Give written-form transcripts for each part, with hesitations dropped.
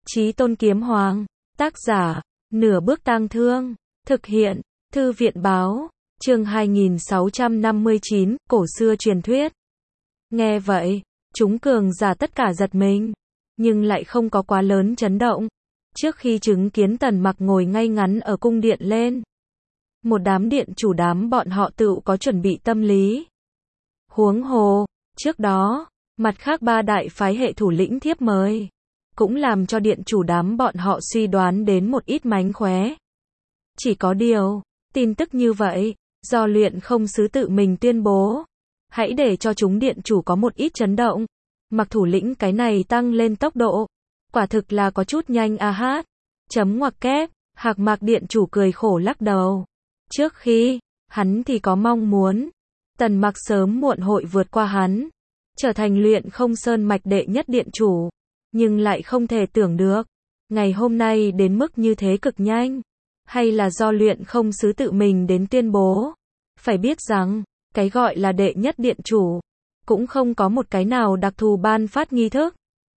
Chí Tôn Kiếm Hoàng. Tác giả, Nửa Bước Tang Thương. Thực hiện, Thư viện báo. Chương 2659, cổ xưa truyền thuyết. Nghe vậy, chúng cường giả tất cả giật mình, nhưng lại không có quá lớn chấn động. Trước khi chứng kiến Tần Mặc ngồi ngay ngắn ở cung điện lên, một đám điện chủ đám bọn họ tự có chuẩn bị tâm lý. Huống hồ, trước đó, mặt khác ba đại phái hệ thủ lĩnh thiếp mời, cũng làm cho điện chủ đám bọn họ suy đoán đến một ít mánh khóe. Chỉ có điều, tin tức như vậy, do Luyện Không Sứ tự mình tuyên bố, hãy để cho chúng điện chủ có một ít chấn động. Mặc thủ lĩnh cái này tăng lên tốc độ, quả thực là có chút nhanh a hát. Chấm ngoặc kép, Hạc Mạc điện chủ cười khổ lắc đầu. Trước khi, hắn thì có mong muốn, Tần Mặc sớm muộn hội vượt qua hắn, trở thành Luyện Không Sơn mạch đệ nhất điện chủ, nhưng lại không thể tưởng được, ngày hôm nay đến mức như thế cực nhanh, hay là do Luyện Không Sứ tự mình đến tuyên bố. Phải biết rằng, cái gọi là đệ nhất điện chủ, cũng không có một cái nào đặc thù ban phát nghi thức,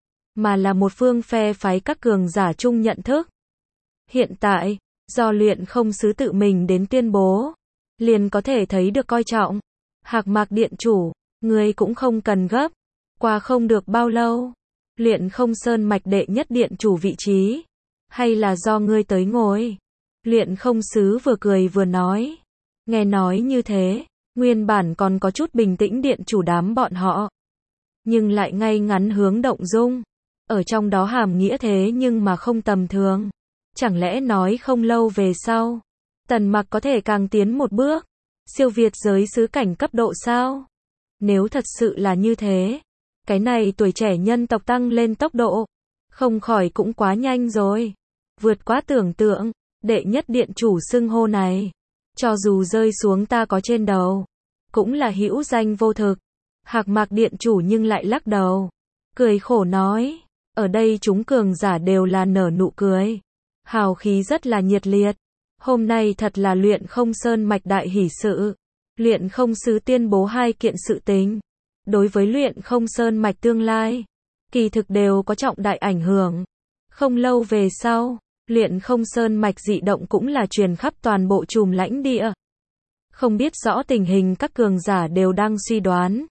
mà là một phương phe phái các cường giả chung nhận thức. Hiện tại, do Luyện Không Sứ tự mình đến tuyên bố, liền có thể thấy được coi trọng. Hạc Mạc điện chủ, ngươi cũng không cần gấp, qua không được bao lâu, Luyện Không Sơn mạch đệ nhất điện chủ vị trí, hay là do ngươi tới ngồi. Luyện Không Sứ vừa cười vừa nói. Nghe nói như thế, nguyên bản còn có chút bình tĩnh điện chủ đám bọn họ, nhưng lại ngay ngắn hướng động dung. Ở trong đó hàm nghĩa thế nhưng mà không tầm thường. Chẳng lẽ nói không lâu về sau, Tần Mặc có thể càng tiến một bước, siêu việt giới sứ cảnh cấp độ sao? Nếu thật sự là như thế, cái này tuổi trẻ nhân tộc tăng lên tốc độ, không khỏi cũng quá nhanh rồi. Vượt quá tưởng tượng, đệ nhất điện chủ xưng hô này, cho dù rơi xuống ta có trên đầu, cũng là hữu danh vô thực. Hạc Mạc điện chủ nhưng lại lắc đầu, cười khổ nói, ở đây chúng cường giả đều là nở nụ cười, hào khí rất là nhiệt liệt. Hôm nay thật là Luyện Không Sơn mạch đại hỷ sự. Luyện Không Sứ tuyên bố hai kiện sự tình, đối với Luyện Không Sơn mạch tương lai, kỳ thực đều có trọng đại ảnh hưởng. Không lâu về sau, Luyện Không Sơn mạch dị động cũng là truyền khắp toàn bộ chùm lãnh địa. Không biết rõ tình hình, các cường giả đều đang suy đoán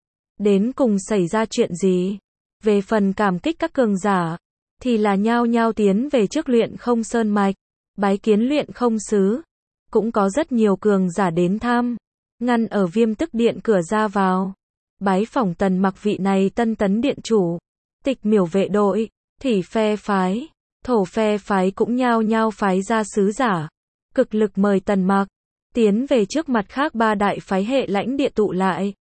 đến cùng xảy ra chuyện gì. Về phần cảm kích các cường giả, thì là nhao nhao tiến về trước Luyện Không Sơn mạch, bái kiến Luyện Không Sứ. Cũng có rất nhiều cường giả đến thăm, ngăn ở Viêm Tức Điện cửa ra vào, bái phỏng Tần Mặc vị này tân tấn điện chủ. Tịch Miểu vệ đội, Thủy phe phái, Thổ phe phái cũng nhao nhao phái ra sứ giả, cực lực mời Tần Mặc tiến về trước mặt khác ba đại phái hệ lãnh địa tụ lại.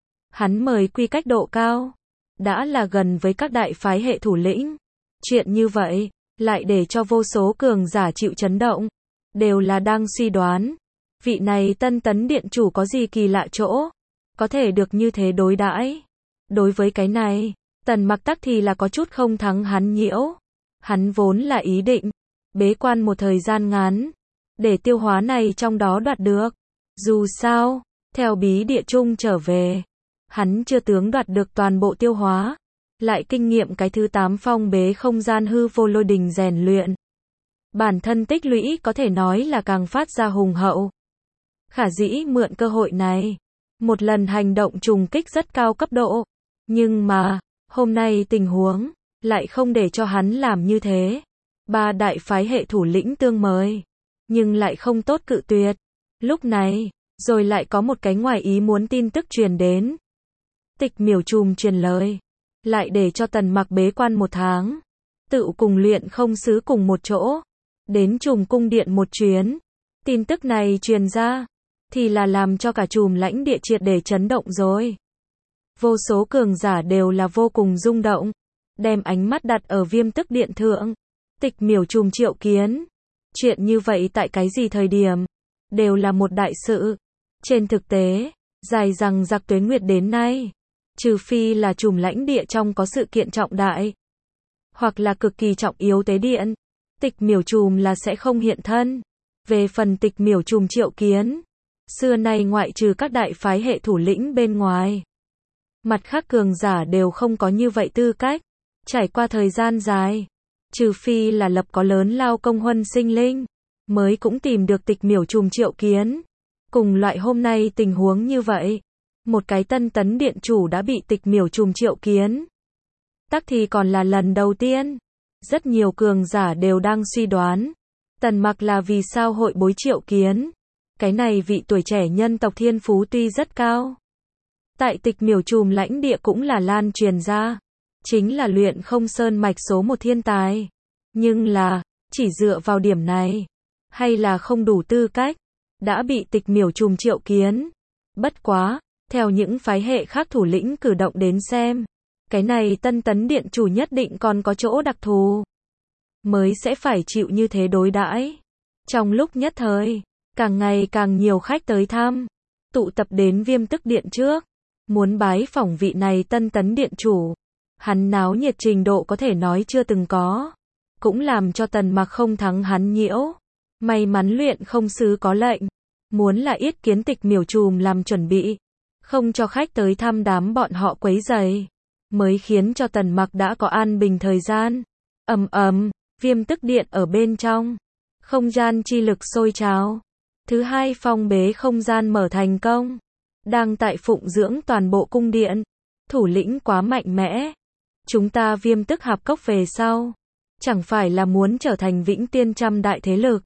Hắn mời quy cách độ cao, đã là gần với các đại phái hệ thủ lĩnh. Chuyện như vậy, lại để cho vô số cường giả chịu chấn động, đều là đang suy đoán, vị này tân tấn điện chủ có gì kỳ lạ chỗ, có thể được như thế đối đãi. Đối với cái này, Tần Mặc tắc thì là có chút không thắng hắn nhiễu. Hắn vốn là ý định bế quan một thời gian ngắn, để tiêu hóa này trong đó đoạt được. Dù sao, theo bí địa chung trở về, hắn chưa tướng đoạt được toàn bộ tiêu hóa, lại kinh nghiệm cái thứ 8 phong bế không gian hư vô lôi đình rèn luyện. Bản thân tích lũy có thể nói là càng phát ra hùng hậu. Khả dĩ mượn cơ hội này, một lần hành động trùng kích rất cao cấp độ. Nhưng mà, hôm nay tình huống lại không để cho hắn làm như thế. Ba đại phái hệ thủ lĩnh tương mời, nhưng lại không tốt cự tuyệt. Lúc này, rồi lại có một cái ngoài ý muốn tin tức truyền đến. Tịch Miểu trùm truyền lời, lại để cho Tần Mặc bế quan 1 tháng, tự cùng Luyện Không Sứ cùng một chỗ, đến trùm cung điện một chuyến. Tin tức này truyền ra, thì là làm cho cả chùm lãnh địa triệt để chấn động rồi. Vô số cường giả đều là vô cùng rung động, đem ánh mắt đặt ở Viêm Tức Điện thượng. Tịch Miểu trùm triệu kiến. Chuyện như vậy tại cái gì thời điểm, đều là một đại sự. Trên thực tế, dài rằng giặc tuế nguyệt đến nay, trừ phi là chùm lãnh địa trong có sự kiện trọng đại, hoặc là cực kỳ trọng yếu tế điện, Tịch Miểu trùm là sẽ không hiện thân. Về phần Tịch Miểu trùm triệu kiến, xưa nay ngoại trừ các đại phái hệ thủ lĩnh bên ngoài, mặt khác cường giả đều không có như vậy tư cách. Trải qua thời gian dài, Trừ phi là lập có lớn lao công huân sinh linh, mới cũng tìm được tịch miểu trùm triệu kiến. Cùng loại hôm nay tình huống như vậy, một cái tân tấn điện chủ đã bị tịch miểu trùm triệu kiến. Tắc thì còn là lần đầu tiên. Rất nhiều cường giả đều đang suy đoán, Tần Mặc là vì sao hội bối triệu kiến. Cái này vị tuổi trẻ nhân tộc thiên phú tuy rất cao, tại tịch miểu trùm lãnh địa cũng là lan truyền ra, chính là luyện không sơn mạch số một thiên tài. Nhưng là, chỉ dựa vào điểm này, hay là không đủ tư cách, đã bị tịch miểu trùm triệu kiến. Bất quá, theo những phái hệ khác thủ lĩnh cử động đến xem, cái này tân tấn điện chủ nhất định còn có chỗ đặc thù, mới sẽ phải chịu như thế đối đãi. Trong lúc nhất thời, càng ngày càng nhiều khách tới thăm, tụ tập đến Viêm Tức Điện trước, muốn bái phỏng vị này tân tấn điện chủ. Hắn náo nhiệt trình độ có thể nói chưa từng có, cũng làm cho Tần Mặc không thắng hắn nhiễu. May mắn luyện không sứ có lệnh, muốn là yết kiến tịch miểu trùm làm chuẩn bị, không cho khách tới thăm đám bọn họ quấy rầy, mới khiến cho Tần Mặc đã có an bình thời gian. Ầm ầm, Viêm Tức Điện ở bên trong, không gian chi lực sôi trào. Thứ hai phong bế không gian mở thành công, đang tại phụng dưỡng toàn bộ cung điện. Thủ lĩnh quá mạnh mẽ, chúng ta Viêm Tức Hạp Cốc về sau, chẳng phải là muốn trở thành vĩnh tiên trăm đại thế lực.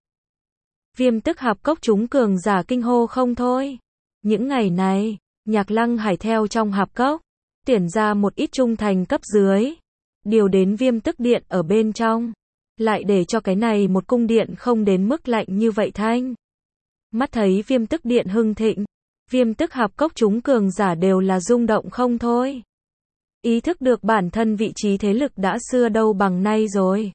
Viêm Tức Hạp Cốc chúng cường giả kinh hô không thôi. Những ngày này, Nhạc Lăng Hải theo trong hạp cốc, tuyển ra một ít trung thành cấp dưới, điều đến Viêm Tức Điện ở bên trong, lại để cho cái này một cung điện không đến mức lạnh như vậy thanh. Mắt thấy Viêm Tức Điện hưng thịnh, Viêm Tức Hạp Cốc chúng cường giả đều là rung động không thôi. Ý thức được bản thân vị trí thế lực đã xưa đâu bằng nay rồi,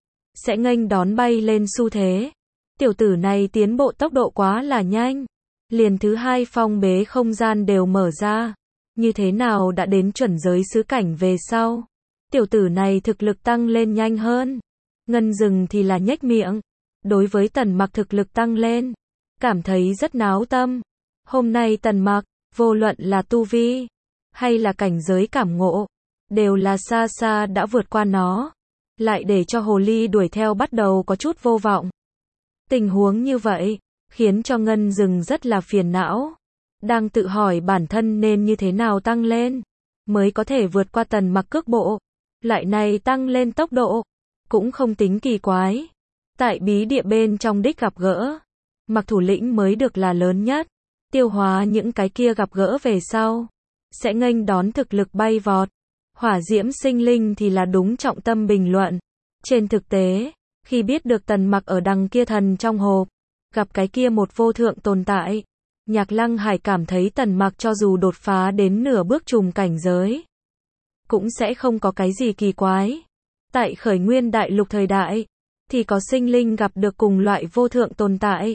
sẽ nghênh đón bay lên xu thế. Tiểu tử này tiến bộ tốc độ quá là nhanh, liền thứ hai phong bế không gian đều mở ra, như thế nào đã đến chuẩn giới xứ cảnh về sau. Tiểu tử này thực lực tăng lên nhanh hơn. Ngân Dừng thì là nhếch miệng, đối với Tần Mặc thực lực tăng lên, cảm thấy rất náo tâm. Hôm nay Tần Mặc, vô luận là tu vi, hay là cảnh giới cảm ngộ, đều là xa xa đã vượt qua nó, lại để cho hồ ly đuổi theo bắt đầu có chút vô vọng. Tình huống như vậy, khiến cho Ngân Dừng rất là phiền não, đang tự hỏi bản thân nên như thế nào tăng lên, mới có thể vượt qua Tần Mặc cước bộ, lại này tăng lên tốc độ, cũng không tính kỳ quái. Tại bí địa bên trong đích gặp gỡ, Mặc thủ lĩnh mới được là lớn nhất, tiêu hóa những cái kia gặp gỡ về sau, sẽ nghênh đón thực lực bay vọt. Hỏa Diễm Sinh Linh thì là đúng trọng tâm bình luận. Trên thực tế, khi biết được Tần Mặc ở đằng kia thần trong hộp, gặp cái kia một vô thượng tồn tại, Nhạc Lăng Hải cảm thấy Tần Mặc cho dù đột phá đến nửa bước trùm cảnh giới, cũng sẽ không có cái gì kỳ quái. Tại khởi nguyên đại lục thời đại, thì có sinh linh gặp được cùng loại vô thượng tồn tại.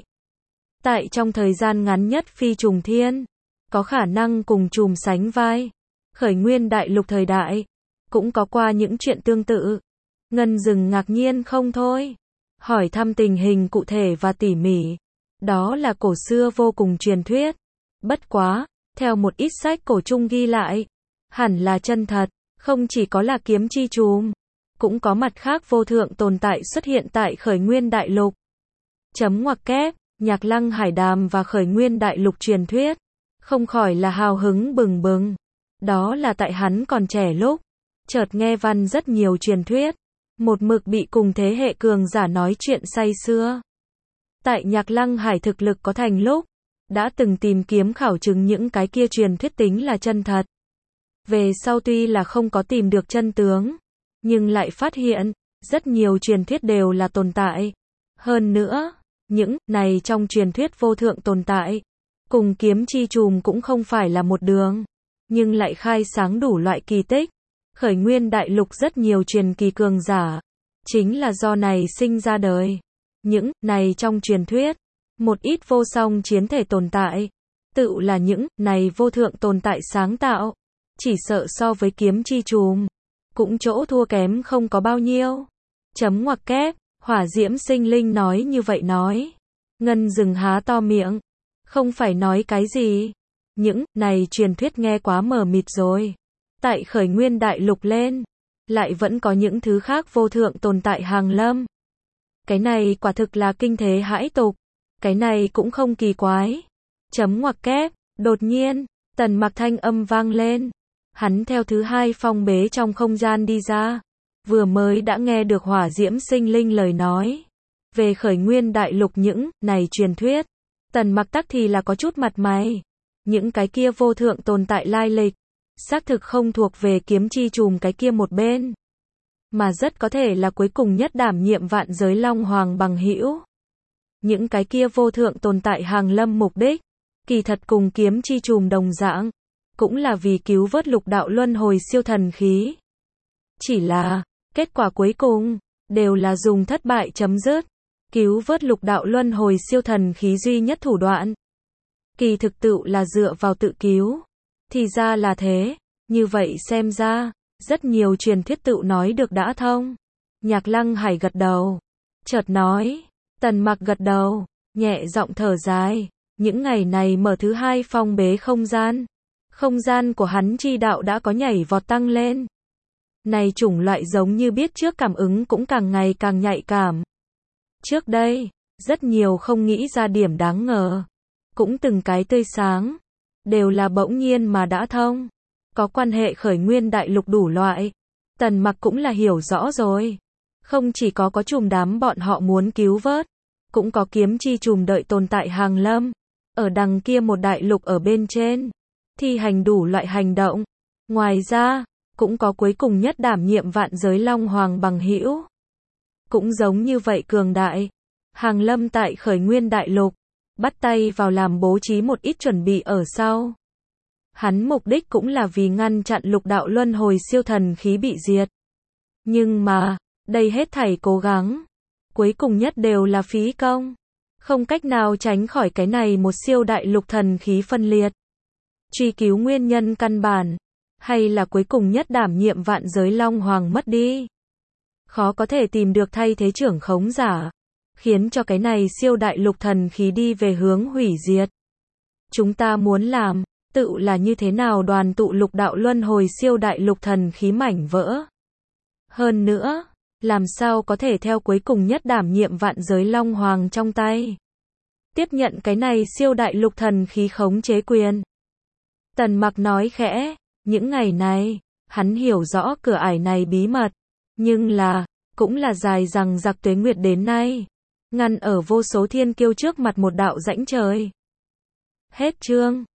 Tại trong thời gian ngắn nhất phi trùng thiên, có khả năng cùng trùm sánh vai. Khởi nguyên đại lục thời đại, cũng có qua những chuyện tương tự. Ngân Dừng ngạc nhiên không thôi, hỏi thăm tình hình cụ thể và tỉ mỉ. Đó là cổ xưa vô cùng truyền thuyết. Bất quá, theo một ít sách cổ chung ghi lại, hẳn là chân thật, không chỉ có là kiếm chi trùm, cũng có mặt khác vô thượng tồn tại xuất hiện tại khởi nguyên đại lục. Chấm ngoặc kép, Nhạc Lăng Hải đàm và khởi nguyên đại lục truyền thuyết, không khỏi là hào hứng bừng bừng. Đó là tại hắn còn trẻ lúc, chợt nghe văn rất nhiều truyền thuyết, một mực bị cùng thế hệ cường giả nói chuyện say sưa. Tại Nhạc Lăng Hải thực lực có thành lúc, đã từng tìm kiếm khảo chứng những cái kia truyền thuyết tính là chân thật. Về sau tuy là không có tìm được chân tướng, nhưng lại phát hiện, rất nhiều truyền thuyết đều là tồn tại. Hơn nữa, những này trong truyền thuyết vô thượng tồn tại, cùng kiếm chi trùm cũng không phải là một đường, nhưng lại khai sáng đủ loại kỳ tích. Khởi nguyên đại lục rất nhiều truyền kỳ cường giả, chính là do này sinh ra đời. Những này trong truyền thuyết, một ít vô song chiến thể tồn tại, tự là những này vô thượng tồn tại sáng tạo, chỉ sợ so với kiếm chi trùm, cũng chỗ thua kém không có bao nhiêu. Chấm ngoặc kép, Hỏa Diễm Sinh Linh nói như vậy nói. Ngân Dừng há to miệng, không phải nói cái gì. Những này truyền thuyết nghe quá mờ mịt rồi. Tại khởi nguyên đại lục lên, lại vẫn có những thứ khác vô thượng tồn tại hàng lâm. Cái này quả thực là kinh thế hãi tục. Cái này cũng không kỳ quái. Chấm ngoặc kép, đột nhiên, Tần Mặc thanh âm vang lên. Hắn theo thứ hai phong bế trong không gian đi ra. Vừa mới đã nghe được Hỏa Diễm Sinh Linh lời nói. Về khởi nguyên đại lục những này truyền thuyết. Tần Mặc tắc thì là có chút mặt mày. Những cái kia vô thượng tồn tại lai lịch. Xác thực không thuộc về kiếm chi trùm cái kia một bên. Mà rất có thể là cuối cùng nhất đảm nhiệm vạn giới Long Hoàng bằng hữu. Những cái kia vô thượng tồn tại hàng lâm mục đích. Kỳ thật cùng kiếm chi trùm đồng dạng. Cũng là vì cứu vớt lục đạo luân hồi siêu thần khí. Chỉ là, kết quả cuối cùng, đều là dùng thất bại chấm dứt. Cứu vớt lục đạo luân hồi siêu thần khí duy nhất thủ đoạn. Kỳ thực tựu là dựa vào tự cứu. Thì ra là thế, như vậy xem ra, rất nhiều truyền thuyết tựu nói được đã thông. Nhạc Lăng Hải gật đầu. Chợt nói, Tần Mặc gật đầu, nhẹ giọng thở dài. Những ngày này mở thứ hai phong bế không gian. Không gian của hắn chi đạo đã có nhảy vọt tăng lên. Này chủng loại giống như biết trước cảm ứng cũng càng ngày càng nhạy cảm. Trước đây, rất nhiều không nghĩ ra điểm đáng ngờ. Cũng từng cái tươi sáng. Đều là bỗng nhiên mà đã thông. Có quan hệ khởi nguyên đại lục đủ loại. Tần Mặc cũng là hiểu rõ rồi. Không chỉ có chùm đám bọn họ muốn cứu vớt. Cũng có kiếm chi trùm đợi tồn tại hàng lâm. Ở đằng kia một đại lục ở bên trên. Thi hành đủ loại hành động. Ngoài ra, cũng có cuối cùng nhất đảm nhiệm vạn giới Long Hoàng bằng hữu. Cũng giống như vậy cường đại. Hàng lâm tại khởi nguyên đại lục. Bắt tay vào làm bố trí một ít chuẩn bị ở sau. Hắn mục đích cũng là vì ngăn chặn lục đạo luân hồi siêu thần khí bị diệt. Nhưng mà, đây hết thảy cố gắng. Cuối cùng nhất đều là phí công. Không cách nào tránh khỏi cái này một siêu đại lục thần khí phân liệt. Truy cứu nguyên nhân căn bản. Hay là cuối cùng nhất đảm nhiệm vạn giới Long Hoàng mất đi. Khó có thể tìm được thay thế trưởng khống giả. Khiến cho cái này siêu đại lục thần khí đi về hướng hủy diệt. Chúng ta muốn làm, tự là như thế nào đoàn tụ lục đạo luân hồi siêu đại lục thần khí mảnh vỡ. Hơn nữa, làm sao có thể theo cuối cùng nhất đảm nhiệm vạn giới Long Hoàng trong tay. Tiếp nhận cái này siêu đại lục thần khí khống chế quyền. Tần Mặc nói khẽ, những ngày này, hắn hiểu rõ cửa ải này bí mật. Nhưng là, cũng là dài rằng giặc tuế nguyệt đến nay. Ngăn ở vô số thiên kiêu trước mặt một đạo rãnh trời. Hết chương.